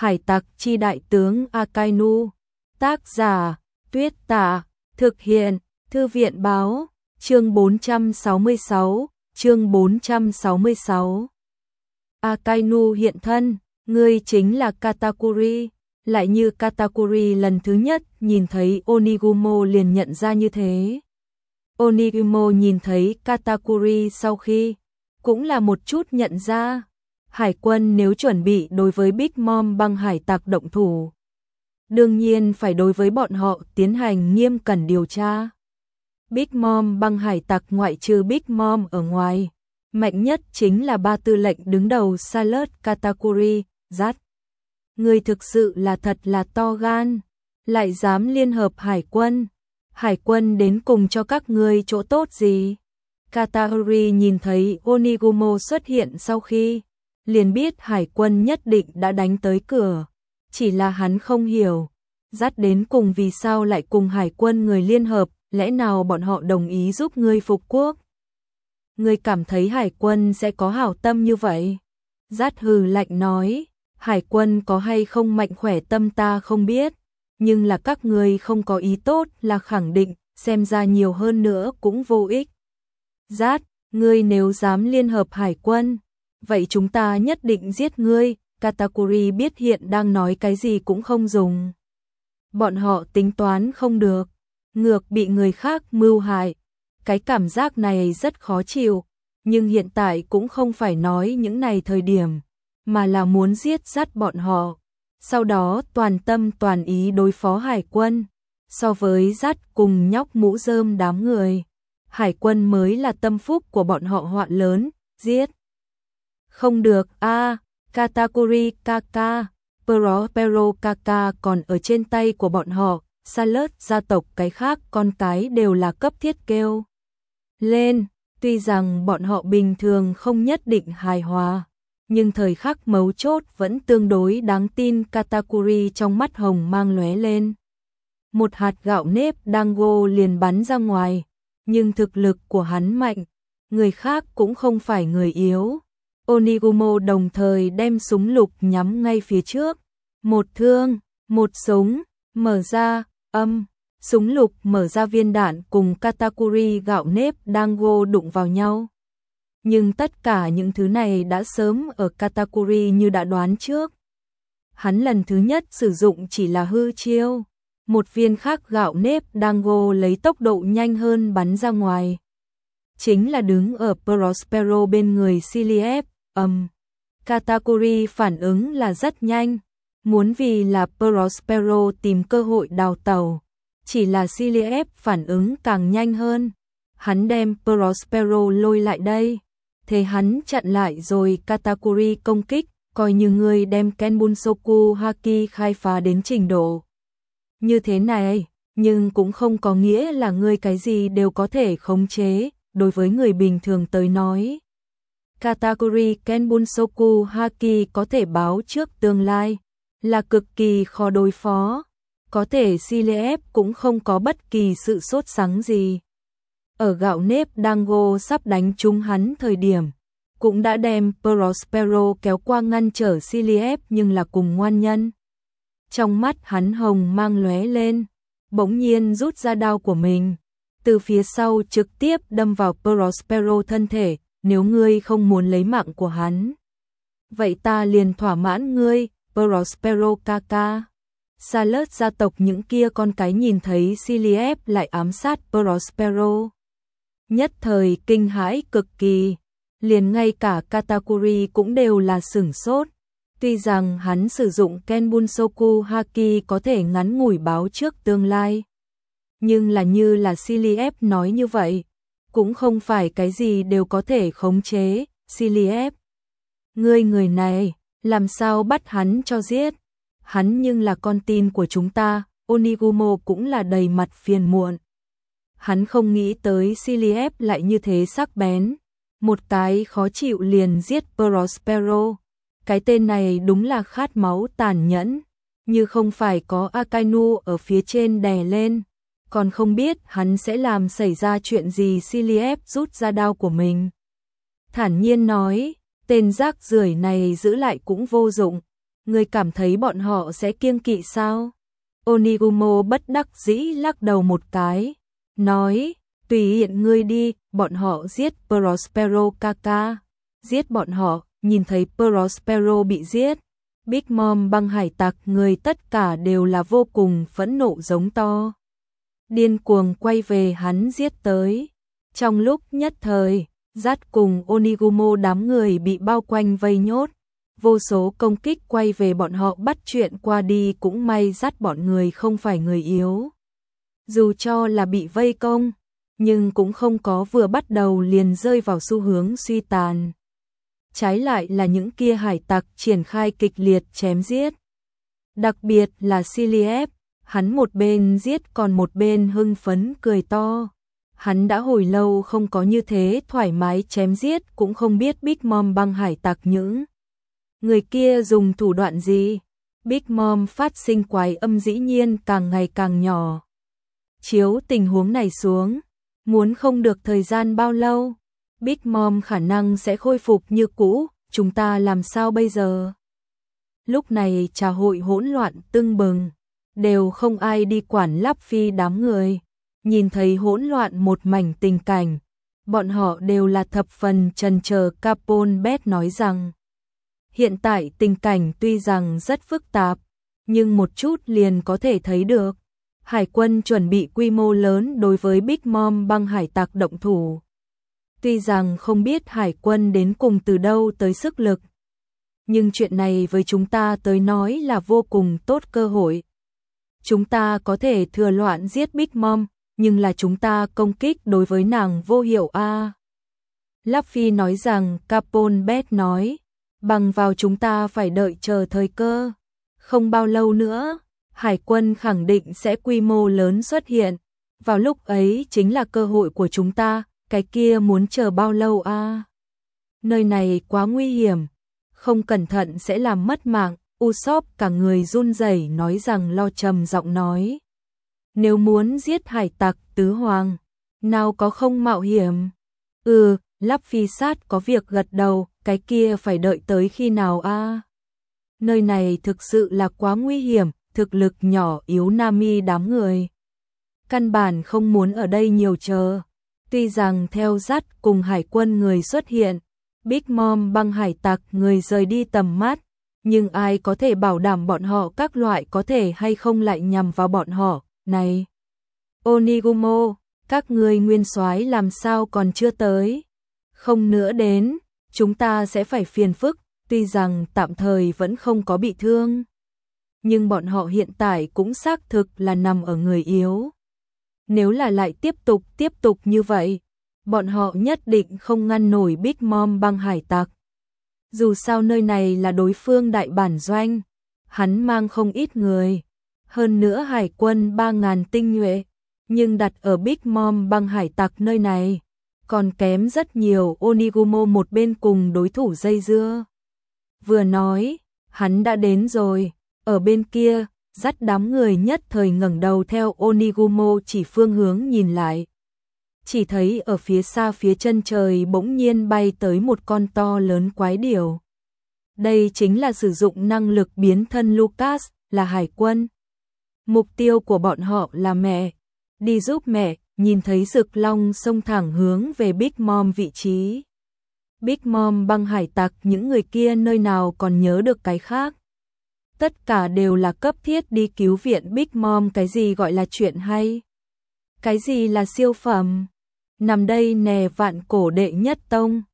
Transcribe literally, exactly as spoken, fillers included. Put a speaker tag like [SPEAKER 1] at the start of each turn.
[SPEAKER 1] Hải tặc chi đại tướng Akainu. Tác giả, Tuyết Tả. Thực hiện, Thư viện báo. Chương bốn trăm sáu mươi sáu, chương bốn trăm sáu mươi sáu. Akainu hiện thân, ngươi chính là Katakuri. Lại như Katakuri lần thứ nhất nhìn thấy Onigumo liền nhận ra như thế. Onigumo nhìn thấy Katakuri sau khi, cũng là một chút nhận ra. Hải quân nếu chuẩn bị đối với Big Mom băng hải tặc động thủ, đương nhiên phải đối với bọn họ tiến hành nghiêm cẩn điều tra. Big Mom băng hải tặc ngoại trừ Big Mom ở ngoài, mạnh nhất chính là ba tư lệnh đứng đầu Salad Katakuri, Zat. Người thực sự là thật là to gan, lại dám liên hợp hải quân. Hải quân đến cùng cho các ngươi chỗ tốt gì? Katakuri nhìn thấy Onigumo xuất hiện sau khi, liền biết hải quân nhất định đã đánh tới cửa. Chỉ là hắn không hiểu, Dắt đến cùng vì sao lại cùng hải quân người liên hợp, lẽ nào bọn họ đồng ý giúp ngươi phục quốc? Ngươi cảm thấy hải quân sẽ có hảo tâm như vậy? Dắt hừ lạnh nói, hải quân có hay không mạnh khỏe tâm ta không biết, nhưng là các ngươi không có ý tốt là khẳng định, xem ra nhiều hơn nữa cũng vô ích. Dắt, ngươi nếu dám liên hợp hải quân, vậy chúng ta nhất định giết ngươi. Katakuri biết hiện đang nói cái gì cũng không dùng. Bọn họ tính toán không được, ngược bị người khác mưu hại. Cái cảm giác này rất khó chịu, nhưng hiện tại cũng không phải nói những này thời điểm, mà là muốn giết dắt bọn họ. Sau đó toàn tâm toàn ý đối phó hải quân. So với dắt cùng nhóc mũ rơm đám người, hải quân mới là tâm phúc của bọn họ họa lớn, giết. Không được a à, Katakuri Kaka, Prospero Kaka còn ở trên tay của bọn họ, Salad gia tộc cái khác con cái đều là cấp thiết kêu lên, tuy rằng bọn họ bình thường không nhất định hài hòa, nhưng thời khắc mấu chốt vẫn tương đối đáng tin. Katakuri trong mắt hồng mang lóe lên. Một hạt gạo nếp dango liền bắn ra ngoài, nhưng thực lực của hắn mạnh, người khác cũng không phải người yếu. Onigumo đồng thời đem súng lục nhắm ngay phía trước. Một thương, một súng, mở ra, âm, súng lục mở ra viên đạn cùng Katakuri gạo nếp dango đụng vào nhau. Nhưng tất cả những thứ này đã sớm ở Katakuri như đã đoán trước. Hắn lần thứ nhất sử dụng chỉ là hư chiêu. Một viên khác gạo nếp dango lấy tốc độ nhanh hơn bắn ra ngoài. Chính là đứng ở Prospero bên người Ciliev. Ầm, um, Katakuri phản ứng là rất nhanh, muốn vì là Prospero tìm cơ hội đào tẩu, chỉ là Ciliev phản ứng càng nhanh hơn, hắn đem Prospero lôi lại đây, thế hắn chặn lại rồi Katakuri công kích, coi như người đem Kenbunsoku Haki khai phá đến trình độ như thế này, nhưng cũng không có nghĩa là người cái gì đều có thể khống chế, đối với người bình thường tới nói. Katakuri Kenbunsoku Haki có thể báo trước tương lai, là cực kỳ khó đối phó, có thể Ciliev cũng không có bất kỳ sự sốt sắng gì. Ở gạo nếp dango sắp đánh trúng hắn thời điểm, cũng đã đem Prospero kéo qua ngăn trở Ciliev nhưng là cùng ngoan nhân. Trong mắt hắn hồng mang lóe lên, bỗng nhiên rút ra đao của mình, từ phía sau trực tiếp đâm vào Prospero thân thể. Nếu ngươi không muốn lấy mạng của hắn, vậy ta liền thỏa mãn ngươi, Prospero Kaka. Salad gia tộc những kia con cái nhìn thấy Ciliev lại ám sát Prospero, nhất thời kinh hãi cực kỳ, liền ngay cả Katakuri cũng đều là sửng sốt. Tuy rằng hắn sử dụng Kenbunsoku Haki có thể ngắn ngủi báo trước tương lai, nhưng là như là Ciliev nói như vậy, cũng không phải cái gì đều có thể khống chế. Ciliev, ngươi người này, làm sao bắt hắn cho giết? Hắn nhưng là con tin của chúng ta. Onigumo cũng là đầy mặt phiền muộn. Hắn không nghĩ tới Ciliev lại như thế sắc bén, một cái khó chịu liền giết Prospero. Cái tên này đúng là khát máu tàn nhẫn, như không phải có Akainu ở phía trên đè lên, còn không biết hắn sẽ làm xảy ra chuyện gì. Ciliev rút ra đao của mình, thản nhiên nói, tên rác rưởi này giữ lại cũng vô dụng, Ngươi cảm thấy bọn họ sẽ kiêng kỵ sao? Onigumo bất đắc dĩ lắc đầu một cái, nói, tùy hiện ngươi đi, bọn họ giết Prospero Kaka, giết bọn họ, nhìn thấy Prospero bị giết. Big Mom băng hải tặc người tất cả đều là vô cùng phẫn nộ giống to. Điên cuồng quay về hắn giết tới. Trong lúc nhất thời, Dắt cùng Onigumo đám người bị bao quanh vây nhốt. Vô số công kích quay về bọn họ bắt chuyện qua đi, cũng may Dắt bọn người không phải người yếu. Dù cho là bị vây công, nhưng cũng không có vừa bắt đầu liền rơi vào xu hướng suy tàn. Trái lại là những kia hải tặc triển khai kịch liệt chém giết. Đặc biệt là Cilliep, hắn một bên giết còn một bên hưng phấn cười to. Hắn đã hồi lâu không có như thế thoải mái chém giết, cũng không biết Big Mom băng hải tặc những người kia dùng thủ đoạn gì. Big Mom phát sinh quái âm dĩ nhiên càng ngày càng nhỏ. Chiếu tình huống này xuống, muốn không được thời gian bao lâu, Big Mom khả năng sẽ khôi phục như cũ, chúng ta làm sao bây giờ? Lúc này trà hội hỗn loạn tưng bừng, đều không ai đi quản Lắp Phi đám người. Nhìn thấy hỗn loạn một mảnh tình cảnh, bọn họ đều là thập phần chần chờ. Capone Bet nói rằng, hiện tại tình cảnh tuy rằng rất phức tạp, nhưng một chút liền có thể thấy được. Hải quân chuẩn bị quy mô lớn đối với Big Mom băng hải tặc động thủ. Tuy rằng không biết hải quân đến cùng từ đâu tới sức lực, nhưng chuyện này với chúng ta tới nói là vô cùng tốt cơ hội. Chúng ta có thể thừa loạn giết Big Mom, nhưng là chúng ta công kích đối với nàng vô hiệu a. À. Luffy nói rằng, Capone Bet nói, bằng vào chúng ta phải đợi chờ thời cơ. Không bao lâu nữa, hải quân khẳng định sẽ quy mô lớn xuất hiện. Vào lúc ấy chính là cơ hội của chúng ta, cái kia muốn chờ bao lâu a? À? Nơi này quá nguy hiểm, không cẩn thận sẽ làm mất mạng. Usopp cả người run rẩy nói rằng lo trầm giọng nói. Nếu muốn giết hải tặc tứ hoàng, nào có không mạo hiểm? Ừ, Luffy sát có việc gật đầu, cái kia phải đợi tới khi nào a? À? Nơi này thực sự là quá nguy hiểm, thực lực nhỏ yếu Nami đám người. Căn bản không muốn ở đây nhiều chờ. Tuy rằng theo Dắt cùng hải quân người xuất hiện, Big Mom băng hải tặc người rời đi tầm mắt, nhưng ai có thể bảo đảm bọn họ các loại có thể hay không lại nhằm vào bọn họ. Này, Onigumo, các ngươi nguyên soái làm sao còn chưa tới? Không nữa đến, chúng ta sẽ phải phiền phức, tuy rằng tạm thời vẫn không có bị thương. Nhưng bọn họ hiện tại cũng xác thực là nằm ở người yếu. Nếu là lại tiếp tục tiếp tục như vậy, bọn họ nhất định không ngăn nổi Big Mom băng hải tặc. Dù sao nơi này là đối phương đại bản doanh, hắn mang không ít người. Hơn nữa hải quân ba ngàn tinh nhuệ, nhưng đặt ở Big Mom băng hải tặc nơi này, còn kém rất nhiều. Onigumo một bên cùng đối thủ dây dưa. Vừa nói, hắn đã đến rồi, ở bên kia, Dắt đám người nhất thời ngẩng đầu theo Onigumo chỉ phương hướng nhìn lại. Chỉ thấy ở phía xa phía chân trời bỗng nhiên bay tới một con to lớn quái điểu. Đây chính là sử dụng năng lực biến thân Lucas, là hải quân. Mục tiêu của bọn họ là mẹ. Đi giúp mẹ, nhìn thấy Rực Long xông thẳng hướng về Big Mom vị trí. Big Mom băng hải tặc những người kia nơi nào còn nhớ được cái khác. Tất cả đều là cấp thiết đi cứu viện Big Mom. Cái gì gọi là chuyện hay? Cái gì là siêu phẩm? Nằm đây nè vạn cổ đệ nhất tông.